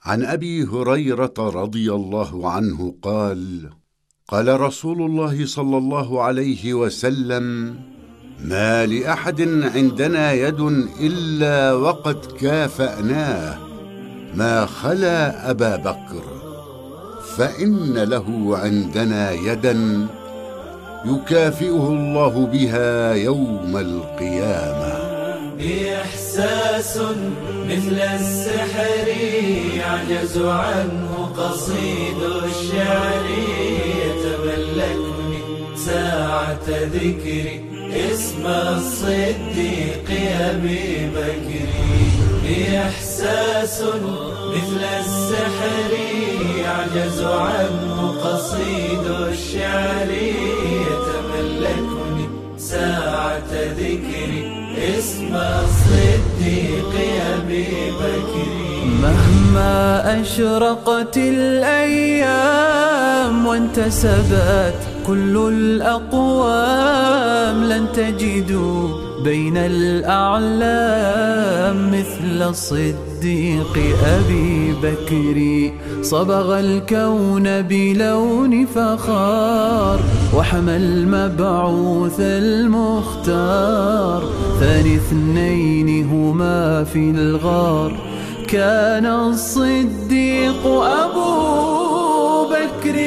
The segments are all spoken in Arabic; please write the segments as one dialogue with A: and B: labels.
A: عن أبي هريرة رضي الله عنه قال: قال رسول الله صلى الله عليه وسلم: ما لأحد عندنا يد إلا وقد كافأناه ما خلا أبا بكر، فإن له عندنا يدا يكافئه الله بها يوم القيامة.
B: إحساس مثل السحر يعجز عنه قصيد الشعر، يتملكني ساعة ذكري اسم الصديق أبي بكر. إحساس مثل السحر يعجز عنه قصيد الشعر، يتملكني ساعة ذكري اسم الصديق أبي بكر. مهما أشرقت الأيام وانتسبت كل الأقوام، لن تجدوا بين الأعلام مثل الصديق أبي بكر. صبغ الكون بلون فخار وحمى المبعوث المختار، ثاني اثنين هما في الغار كان الصديق أبو بكر.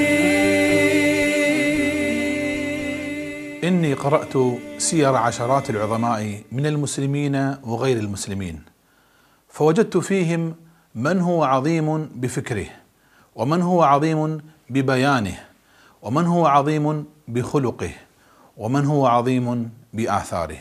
C: إني قرأت سير عشرات العظماء من المسلمين وغير المسلمين، فوجدت فيهم من هو عظيم بفكره، ومن هو عظيم ببيانه، ومن هو عظيم بخلقه، ومن هو عظيم بآثاره.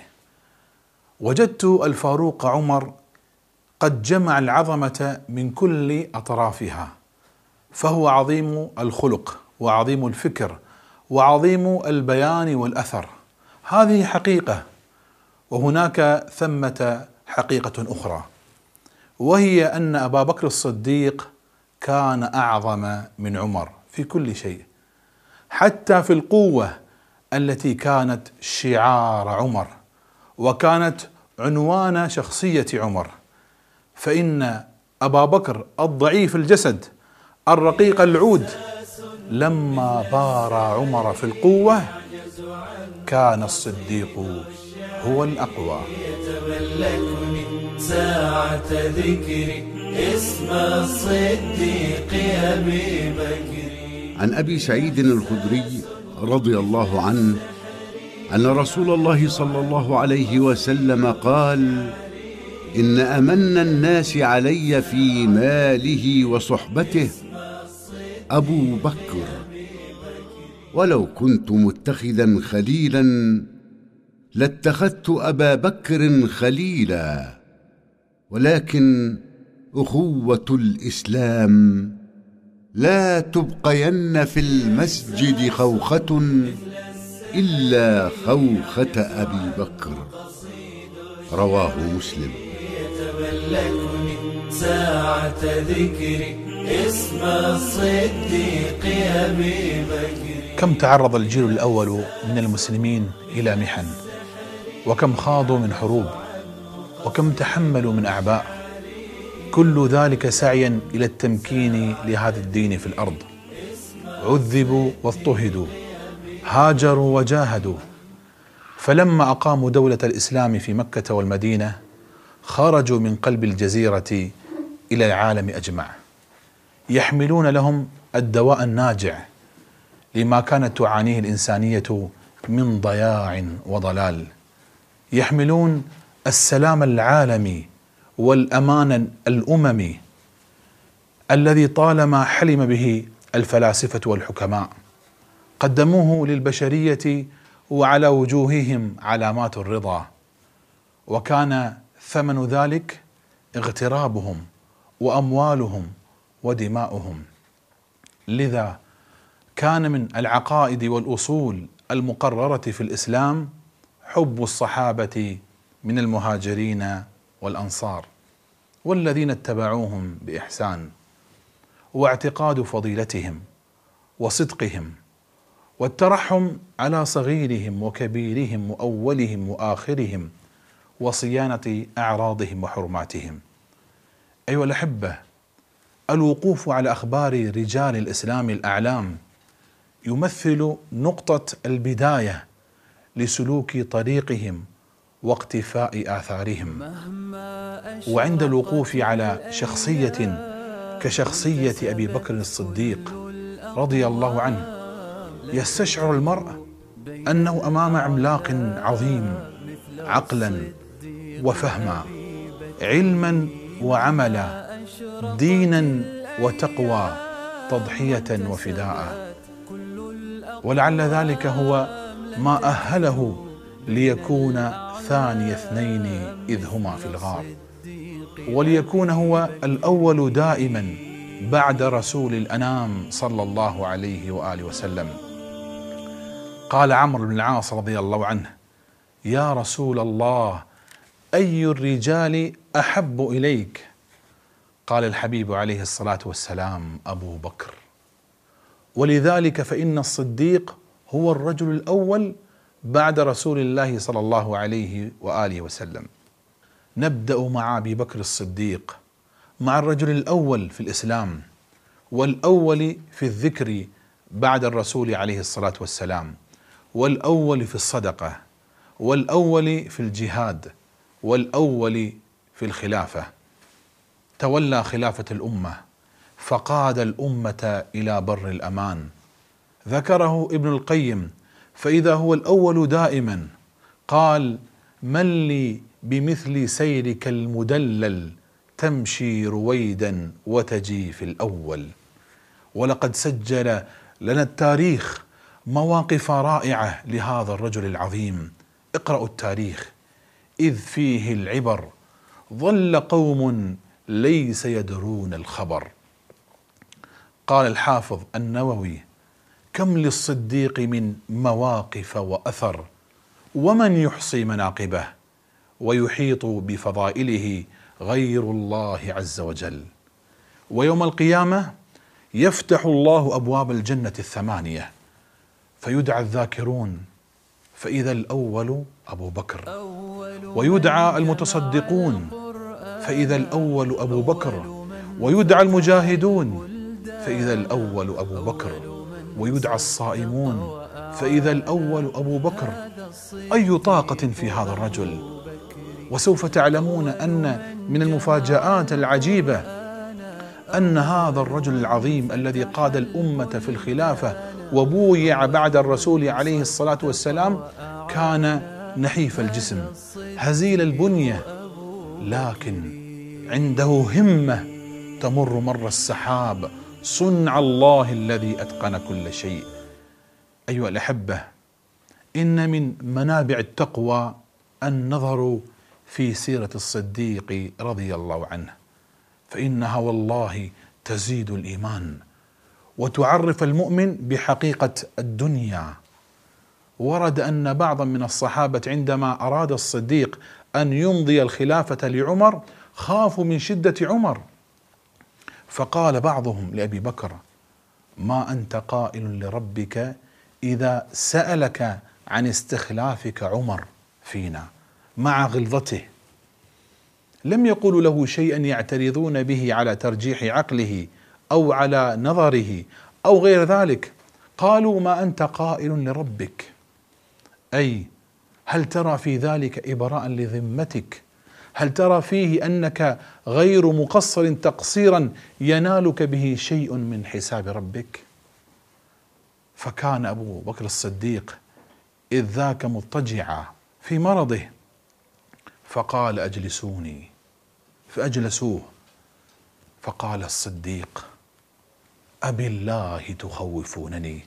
C: وجدت الفاروق عمر قد جمع العظمة من كل أطرافها، فهو عظيم الخلق وعظيم الفكر وعظيم البيان والأثر. هذه حقيقة، وهناك ثمة حقيقة أخرى، وهي أن أبا بكر الصديق كان أعظم من عمر في كل شيء، حتى في القوة التي كانت شعار عمر وكانت عنوان شخصية عمر. فإن أبا بكر الضعيف الجسد الرقيق العود لما بارى عمر في القوة كان الصديق هو الأقوى.
B: يتملكني ساعة ذكري اسم الصديق أبي بكر.
A: عن أبي سعيد الخدري رضي الله عنه أن رسول الله صلى الله عليه وسلم قال: إن أمن الناس علي في ماله وصحبته أبو بكر، ولو كنت متخذا خليلا لاتخذت أبا بكر خليلا، ولكن أخوة الإسلام لا تبقين في المسجد خوخة إلا خوخة أبي بكر. رواه مسلم.
B: يتملكني ساعة ذكري اسم الصديق أبي بكر.
C: كم تعرض الجيل الأول من المسلمين إلى محن، وكم خاضوا من حروب، وكم تحملوا من أعباء، كل ذلك سعيا إلى التمكين لهذا الدين في الأرض. عذبوا واضطهدوا، هاجروا وجاهدوا، فلما أقاموا دولة الإسلام في مكة والمدينة خرجوا من قلب الجزيرة إلى العالم أجمع، يحملون لهم الدواء الناجع لما كانت تعانيه الإنسانية من ضياع وضلال، يحملون السلام العالمي والأمان الأممي الذي طالما حلم به الفلاسفة والحكماء، قدموه للبشرية وعلى وجوههم علامات الرضا، وكان ثمن ذلك اغترابهم وأموالهم ودماؤهم. لذا كان من العقائد والأصول المقررة في الإسلام حب الصحابة من المهاجرين والأنصار والذين اتبعوهم بإحسان، واعتقاد فضيلتهم وصدقهم، والترحم على صغيرهم وكبيرهم وأولهم وآخرهم، وصيانة أعراضهم وحرماتهم. أيها الأحبة، الوقوف على أخبار رجال الإسلام الأعلام يمثل نقطة البداية لسلوك طريقهم واقتفاء آثارهم. وعند الوقوف على شخصية كشخصية أبي بكر الصديق رضي الله عنه يستشعر المرء أنه أمام عملاق عظيم عقلا وفهما، علما وعملا، دينا وتقوى، تضحية وفداء. ولعل ذلك هو ما أهله ليكون ثاني اثنين إذ هما في الغار، وليكون هو الأول دائما بعد رسول الأنام صلى الله عليه وآله وسلم. قال عمرو بن العاص رضي الله عنه: يا رسول الله، أي الرجال أحب إليك؟ قال الحبيب عليه الصلاة والسلام: أبو بكر. ولذلك فإن الصديق هو الرجل الأول بعد رسول الله صلى الله عليه وآله وسلم. نبدأ مع أبي بكر الصديق، مع الرجل الأول في الإسلام، والأول في الذكر بعد الرسول عليه الصلاة والسلام، والأول في الصدقة، والأول في الجهاد، والأول في الخلافة. تولى خلافة الأمة فقاد الأمة إلى بر الأمان. ذكره ابن القيم فإذا هو الأول دائما قال: من لي بمثل سيرك المدلل، تمشي رويدا وتجي في الأول. ولقد سجل لنا التاريخ مواقف رائعة لهذا الرجل العظيم. اقرأوا التاريخ إذ فيه العبر، ظل قوم ليس يدرون الخبر. قال الحافظ النووي: كم للصديق من مواقف وأثر، ومن يحصي مناقبه ويحيط بفضائله غير الله عز وجل. ويوم القيامة يفتح الله أبواب الجنة الثمانية فيدعى الذاكرون، فإذا الأول أبو بكر، ويدعى المتصدقون فإذا الأول أبو بكر، ويدعى المجاهدون فإذا الأول أبو بكر، ويدعى الصائمون فإذا الأول أبو بكر. أي طاقة في هذا الرجل! وسوف تعلمون أن من المفاجآت العجيبة أن هذا الرجل العظيم الذي قاد الأمة في الخلافة وبويع بعد الرسول عليه الصلاة والسلام كان نحيف الجسم هزيل البنية، لكن عنده همة تمر مر السحاب، صنع الله الذي أتقن كل شيء. أيها الأحبة، إن من منابع التقوى النظر في سيرة الصديق رضي الله عنه، فإنها والله تزيد الإيمان وتعرف المؤمن بحقيقة الدنيا. ورد أن بعضا من الصحابة عندما أراد الصديق أن يمضي الخلافة لعمر خافوا من شدة عمر، فقال بعضهم لأبي بكر: ما أنت قائل لربك إذا سألك عن استخلافك عمر فينا؟ مع غلظته لم يقولوا له شيئا يعترضون به على ترجيح عقله أو على نظره أو غير ذلك. قالوا: ما أنت قائل لربك، أي هل ترى في ذلك إبراء لذمتك؟ هل ترى فيه أنك غير مقصر تقصيرا ينالك به شيء من حساب ربك؟ فكان أبو بكر الصديق إذ ذاك مضطجعا في مرضه، فقال: أجلسوني، فأجلسوه. فقال الصديق: أبي الله تخوفونني.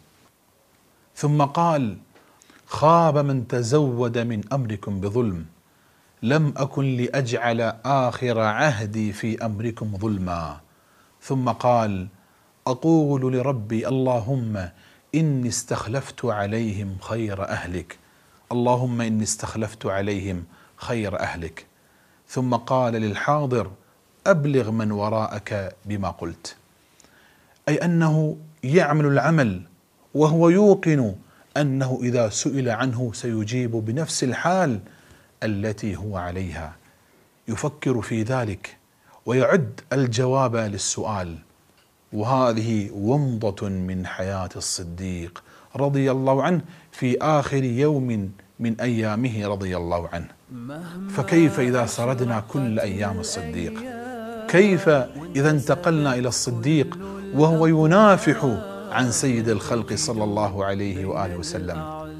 C: ثم قال: خاب من تزود من أمركم بظلم، لم أكن لأجعل آخر عهدي في أمركم ظلما. ثم قال: أقول لربي اللهم إني استخلفت عليهم خير أهلك، اللهم إني استخلفت عليهم خير أهلك. ثم قال للحاضر: أبلغ من وراءك بما قلت، أي أنه يعمل العمل وهو يوقن أنه إذا سئل عنه سيجيب بنفس الحال التي هو عليها. يفكر في ذلك ويعد الجواب للسؤال وهذه ومضة من حياة الصديق رضي الله عنه في آخر يوم من أيامه رضي الله عنه. فكيف إذا سردنا كل أيام الصديق؟ كيف إذا انتقلنا إلى الصديق وهو ينافح عن سيد الخلق صلى الله عليه وآله وسلم؟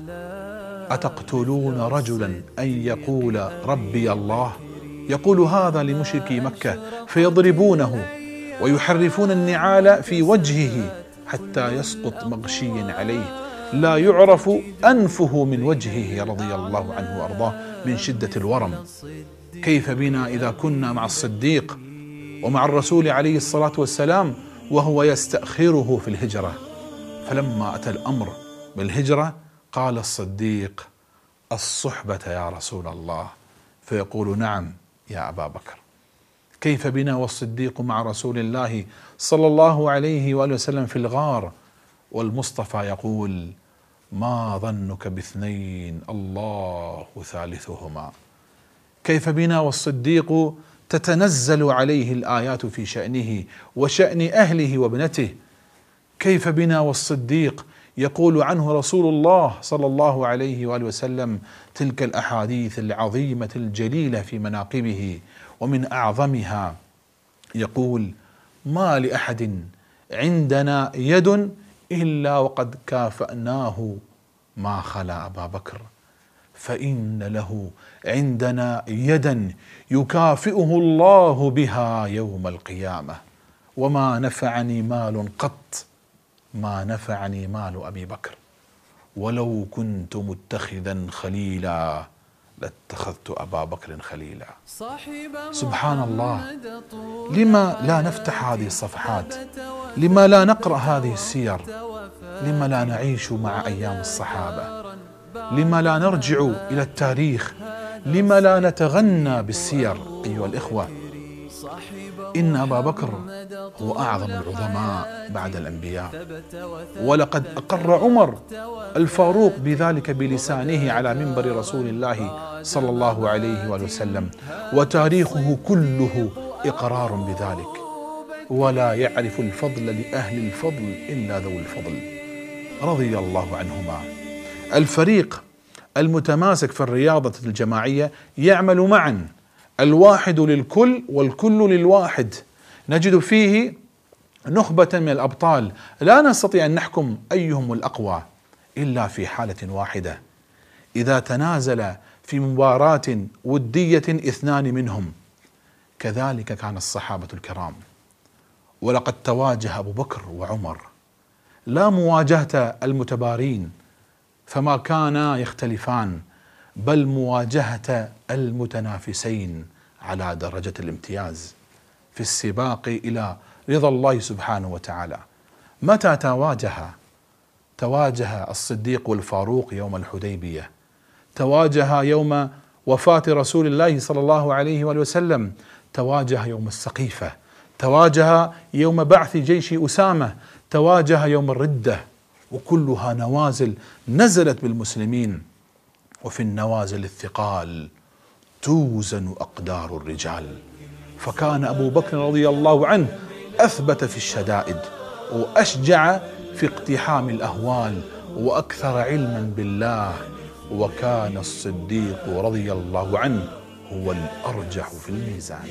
C: أتقتلون رجلا أن يقول ربي الله؟ يقول هذا لمشركي مكة فيضربونه ويحرفون النعال في وجهه حتى يسقط مغشيا عليه لا يعرف أنفه من وجهه رضي الله عنه وأرضاه من شدة الورم. كيف بنا إذا كنا مع الصديق ومع الرسول عليه الصلاة والسلام وهو يستأخره في الهجرة؟ فلما أتى الأمر بالهجرة قال الصديق الصحبة يا رسول الله، فيقول نعم يا أبا بكر. كيف بنا والصديق مع رسول الله صلى الله عليه وآله وسلم في الغار والمصطفى يقول ما ظنك باثنين الله ثالثهما؟ كيف بنا والصديق تتنزل عليه الآيات في شأنه وشأن أهله وابنته؟ كيف بنا والصديق يقول عنه رسول الله صلى الله عليه وآله وسلم تلك الأحاديث العظيمة الجليلة في مناقبه، ومن أعظمها يقول ما لأحد عندنا يد إلا وقد كافأناه ما خلا أبا بكر، فإن له عندنا يدا يكافئه الله بها يوم القيامة، وما نفعني مال قط ما نفعني مال أبي بكر، ولو كنت متخذا خليلا لاتخذت أبا بكر خليلا. سبحان الله، لما لا نفتح هذه الصفحات؟ لما لا نقرأ هذه السير؟ لما لا نعيش مع أيام الصحابة؟ لما لا نرجع إلى التاريخ؟ لما لا نتغنى بالسير؟ أيها الإخوة، إن أبا بكر هو أعظم العظماء بعد الأنبياء، ولقد أقر عمر الفاروق بذلك بلسانه على منبر رسول الله صلى الله عليه وآله وسلم، وتاريخه كله إقرار بذلك. ولا يعرف الفضل لأهل الفضل إلا ذو الفضل رضي الله عنهما. الفريق المتماسك في الرياضة الجماعية يعمل معا، الواحد للكل والكل للواحد. نجد فيه نخبة من الأبطال لا نستطيع أن نحكم أيهم الأقوى إلا في حالة واحدة، إذا تنازل في مباراة ودية اثنان منهم. كذلك كان الصحابة الكرام، ولقد تواجه أبو بكر وعمر، لا مواجهة المتبارين فما كانا يختلفان، بل مواجهة المتنافسين على درجة الامتياز في السباق إلى رضا الله سبحانه وتعالى. متى تواجه الصديق والفاروق يوم الحديبية، تواجه يوم وفاة رسول الله صلى الله عليه وآله وسلم، تواجه يوم السقيفة، تواجه يوم بعث جيش أسامة، تواجه يوم الردة، وكلها نوازل نزلت بالمسلمين. وفي النوازل الثقال توزن أقدار الرجال، فكان أبو بكر رضي الله عنه أثبت في الشدائد، وأشجع في اقتحام الأهوال، وأكثر علما بالله. وكان الصديق رضي الله عنه هو الأرجح في الميزان.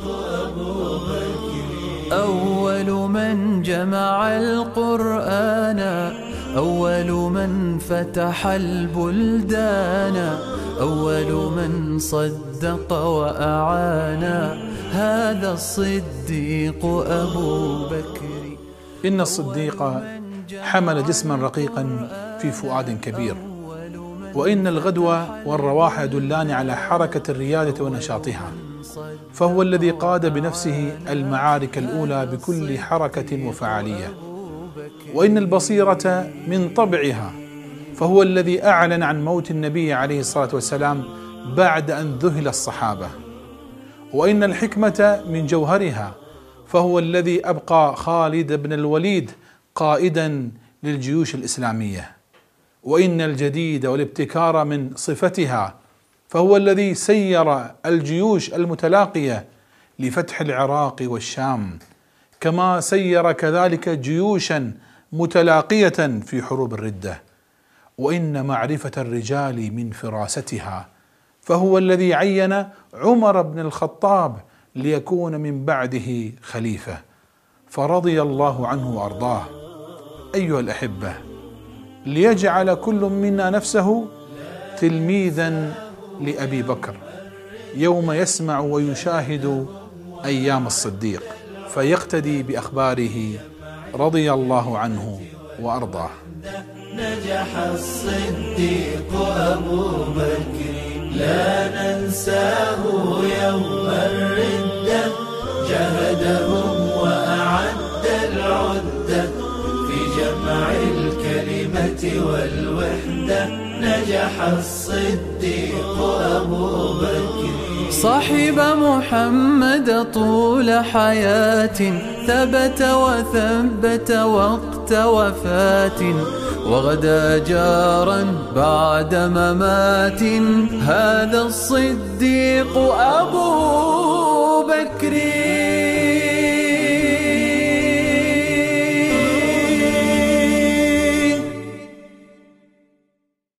B: أول من جمع القرآن، أول من فتح البلدان، أول من صدق وأعان، هذا الصديق أبو بكر.
C: إن الصديق حمل جسما رقيقا في فؤاد كبير، وإن الغدو والرواح يدلان على حركة الريادة ونشاطها، فهو الذي قاد بنفسه المعارك الأولى بكل حركة وفعالية. وإن البصيرة من طبعها، فهو الذي أعلن عن موت النبي عليه الصلاة والسلام بعد أن ذهل الصحابة. وإن الحكمة من جوهرها، فهو الذي أبقى خالد بن الوليد قائدا للجيوش الإسلامية. وإن الجديد والابتكار من صفتها، فهو الذي سير الجيوش المتلاقية لفتح العراق والشام، كما سير كذلك جيوشا متلاقية في حروب الردة. وإن معرفة الرجال من فراستها، فهو الذي عين عمر بن الخطاب ليكون من بعده خليفة، فرضي الله عنه وأرضاه. أيها الأحبة، ليجعل كل منا نفسه تلميذا لأبي بكر يوم يسمع ويشاهد أيام الصديق، فيقتدي بأخباره رضي الله عنه وأرضاه.
B: نجح الصديق أبو بكر لا ننساه يوم الردة، جهدهم وأعد العدة في جمع الكلمة والوحدة. نجح الصديق أبو بكر صاحب محمد طول حياة، ثبت وثبت وقت وفاة، وغدا جارا بعد ممات. هذا الصديق أبو بكر.